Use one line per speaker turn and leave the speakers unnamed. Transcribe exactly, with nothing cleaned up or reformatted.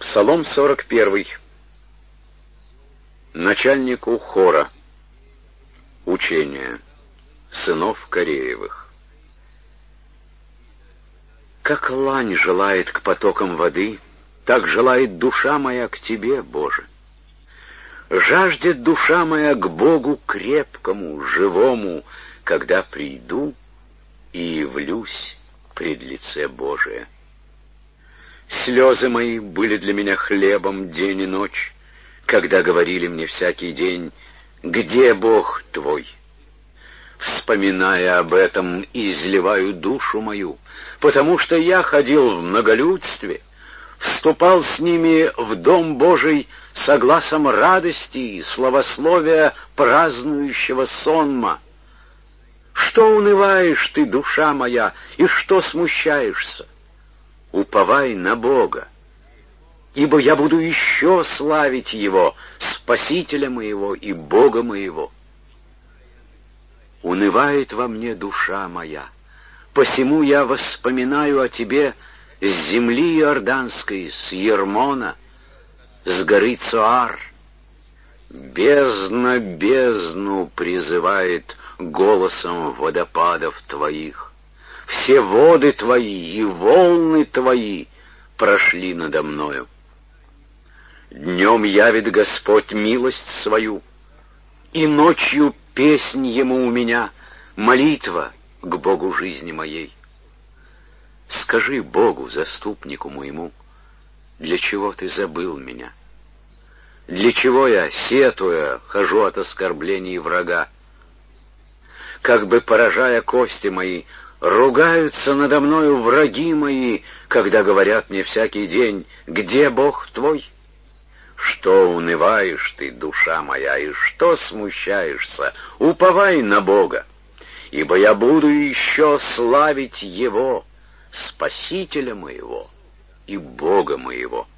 Псалом сорок первый. Начальнику хора. Учение сынов Кореевых. Как лань желает к потокам воды, так желает душа моя к Тебе, Боже. Жаждет душа моя к Богу крепкому, живому, когда приду и явлюсь пред лице Божие. Слезы мои были для меня хлебом день и ночь, когда говорили мне всякий день: «Где Бог твой?» Вспоминая об этом, изливаю душу мою, потому что я ходил в многолюдстве, вступал с ними в Дом Божий согласом радости и славословия празднующего сонма. Что унываешь ты, душа моя, и что смущаешься? Уповай на Бога, ибо я буду еще славить Его, Спасителя моего и Бога моего. Унывает во мне душа моя, посему я воспоминаю о Тебе с земли Иорданской, с Ермона, с горы Цоар. Бездна бездну призывает голосом водопадов Твоих. Все воды Твои и волны Твои прошли надо мною. Днем явит Господь милость свою, и ночью песнь Ему у меня, молитва к Богу жизни моей. Скажи Богу, заступнику моему, для чего Ты забыл меня? Для чего я, сетуя, хожу от оскорблений врага? Как бы поражая кости мои, ругаются надо мною враги мои, когда говорят мне всякий день: «Где Бог твой?» Что унываешь ты, душа моя, и что смущаешься? Уповай на Бога, ибо я буду еще славить Его, Спасителя моего и Бога моего.